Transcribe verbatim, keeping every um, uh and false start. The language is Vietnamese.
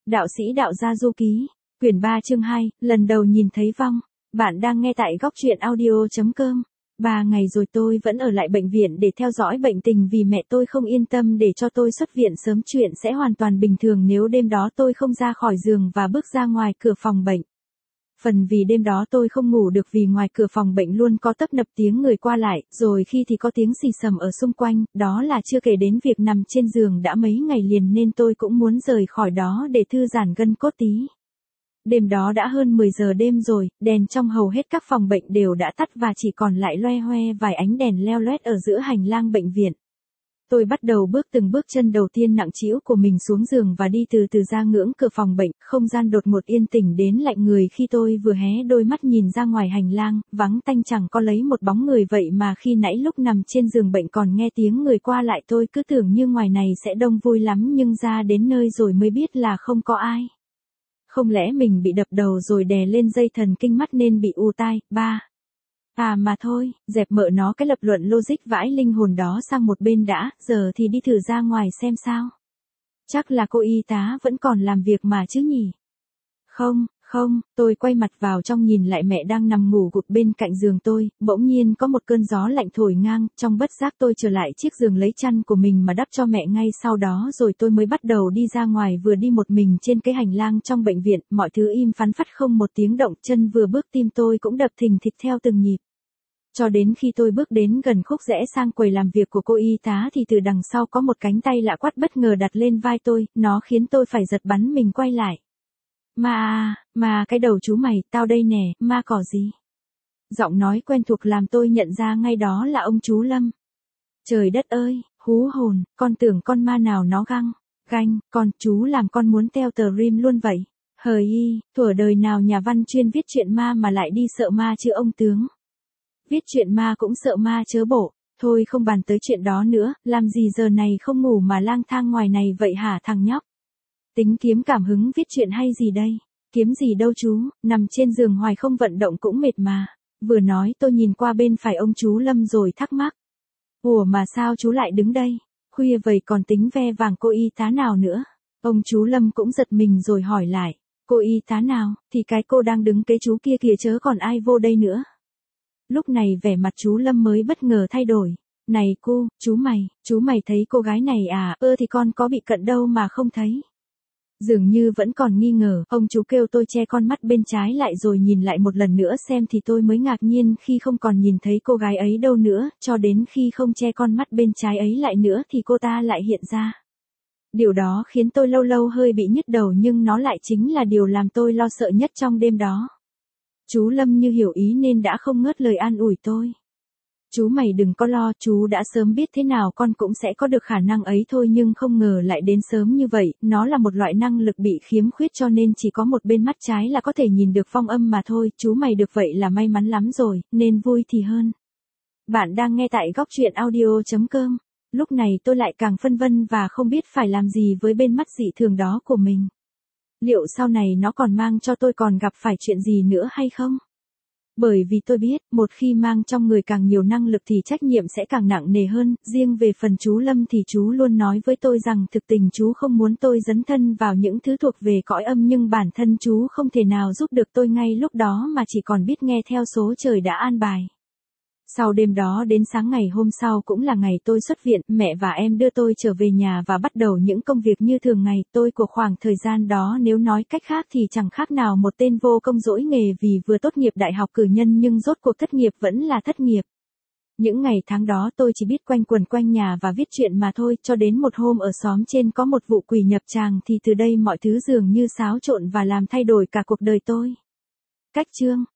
Đạo sĩ Đạo Gia Du Ký, quyển ba chương hai, lần đầu nhìn thấy vong. Bạn đang nghe tại góc truyện audio chấm com. Ba ngày rồi tôi vẫn ở lại bệnh viện để theo dõi bệnh tình vì mẹ tôi không yên tâm để cho tôi xuất viện sớm, chuyện sẽ hoàn toàn bình thường nếu đêm đó tôi không ra khỏi giường và bước ra ngoài cửa phòng bệnh. Phần vì đêm đó tôi không ngủ được vì ngoài cửa phòng bệnh luôn có tấp nập tiếng người qua lại, rồi khi thì có tiếng xì xầm ở xung quanh, đó là chưa kể đến việc nằm trên giường đã mấy ngày liền nên tôi cũng muốn rời khỏi đó để thư giãn gân cốt tí. Đêm đó đã hơn mười giờ đêm rồi, đèn trong hầu hết các phòng bệnh đều đã tắt và chỉ còn lại loe hoe vài ánh đèn leo loét ở giữa hành lang bệnh viện. Tôi bắt đầu bước từng bước chân đầu tiên nặng trĩu của mình xuống giường và đi từ từ ra ngưỡng cửa phòng bệnh, không gian đột ngột yên tĩnh đến lạnh người khi tôi vừa hé đôi mắt nhìn ra ngoài hành lang, vắng tanh chẳng có lấy một bóng người vậy mà khi nãy lúc nằm trên giường bệnh còn nghe tiếng người qua lại tôi cứ tưởng như ngoài này sẽ đông vui lắm nhưng ra đến nơi rồi mới biết là không có ai. Không lẽ mình bị đập đầu rồi đè lên dây thần kinh mắt nên bị u tai, ba. À mà thôi, dẹp mợ nó cái lập luận logic vãi linh hồn đó sang một bên đã, giờ thì đi thử ra ngoài xem sao. Chắc là cô y tá vẫn còn làm việc mà chứ nhỉ? Không, không, tôi quay mặt vào trong nhìn lại mẹ đang nằm ngủ gục bên cạnh giường tôi, bỗng nhiên có một cơn gió lạnh thổi ngang, trong bất giác tôi trở lại chiếc giường lấy chăn của mình mà đắp cho mẹ ngay sau đó rồi tôi mới bắt đầu đi ra ngoài vừa đi một mình trên cái hành lang trong bệnh viện, mọi thứ im phắn phắt không một tiếng động, chân vừa bước tim tôi cũng đập thình thịch theo từng nhịp. Cho đến khi tôi bước đến gần khúc rẽ sang quầy làm việc của cô y tá thì từ đằng sau có một cánh tay lạ quắt bất ngờ đặt lên vai tôi, nó khiến tôi phải giật bắn mình quay lại. Mà, mà cái đầu chú mày, tao đây nè, ma cỏ gì? Giọng nói quen thuộc làm tôi nhận ra ngay đó là ông chú Lâm. Trời đất ơi, hú hồn, con tưởng con ma nào nó găng, ganh, con chú làm con muốn teo tờ rim luôn vậy. Hời y, thuở đời nào nhà văn chuyên viết chuyện ma mà lại đi sợ ma chứ ông tướng. Viết chuyện ma cũng sợ ma chớ bộ, thôi không bàn tới chuyện đó nữa, làm gì giờ này không ngủ mà lang thang ngoài này vậy hả thằng nhóc? Tính kiếm cảm hứng viết chuyện hay gì đây? Kiếm gì đâu chú, nằm trên giường hoài không vận động cũng mệt mà. Vừa nói tôi nhìn qua bên phải ông chú Lâm rồi thắc mắc. Ủa mà sao chú lại đứng đây? Khuya vậy còn tính ve vàng cô y tá nào nữa? Ông chú Lâm cũng giật mình rồi hỏi lại. Cô y tá nào? Thì cái cô đang đứng kế chú kia kìa chớ còn ai vô đây nữa. Lúc này vẻ mặt chú Lâm mới bất ngờ thay đổi. Này cô, chú mày, chú mày thấy cô gái này à? Ơ thì con có bị cận đâu mà không thấy. Dường như vẫn còn nghi ngờ, ông chú kêu tôi che con mắt bên trái lại rồi nhìn lại một lần nữa xem thì tôi mới ngạc nhiên khi không còn nhìn thấy cô gái ấy đâu nữa, cho đến khi không che con mắt bên trái ấy lại nữa thì cô ta lại hiện ra. Điều đó khiến tôi lâu lâu hơi bị nhức đầu nhưng nó lại chính là điều làm tôi lo sợ nhất trong đêm đó. Chú Lâm như hiểu ý nên đã không ngớt lời an ủi tôi. Chú mày đừng có lo, chú đã sớm biết thế nào con cũng sẽ có được khả năng ấy thôi nhưng không ngờ lại đến sớm như vậy, nó là một loại năng lực bị khiếm khuyết cho nên chỉ có một bên mắt trái là có thể nhìn được phong âm mà thôi, chú mày được vậy là may mắn lắm rồi, nên vui thì hơn. Bạn đang nghe tại góc truyện audio chấm com, lúc này tôi lại càng phân vân và không biết phải làm gì với bên mắt dị thường đó của mình. Liệu sau này nó còn mang cho tôi còn gặp phải chuyện gì nữa hay không? Bởi vì tôi biết, một khi mang trong người càng nhiều năng lực thì trách nhiệm sẽ càng nặng nề hơn, riêng về phần chú Lâm thì chú luôn nói với tôi rằng thực tình chú không muốn tôi dấn thân vào những thứ thuộc về cõi âm nhưng bản thân chú không thể nào giúp được tôi ngay lúc đó mà chỉ còn biết nghe theo số trời đã an bài. Sau đêm đó đến sáng ngày hôm sau cũng là ngày tôi xuất viện, mẹ và em đưa tôi trở về nhà và bắt đầu những công việc như thường ngày. Tôi của khoảng thời gian đó nếu nói cách khác thì chẳng khác nào một tên vô công dỗi nghề vì vừa tốt nghiệp đại học cử nhân nhưng rốt cuộc thất nghiệp vẫn là thất nghiệp. Những ngày tháng đó tôi chỉ biết quanh quẩn quanh nhà và viết chuyện mà thôi, cho đến một hôm ở xóm trên có một vụ quỷ nhập tràng thì từ đây mọi thứ dường như xáo trộn và làm thay đổi cả cuộc đời tôi. Cách chương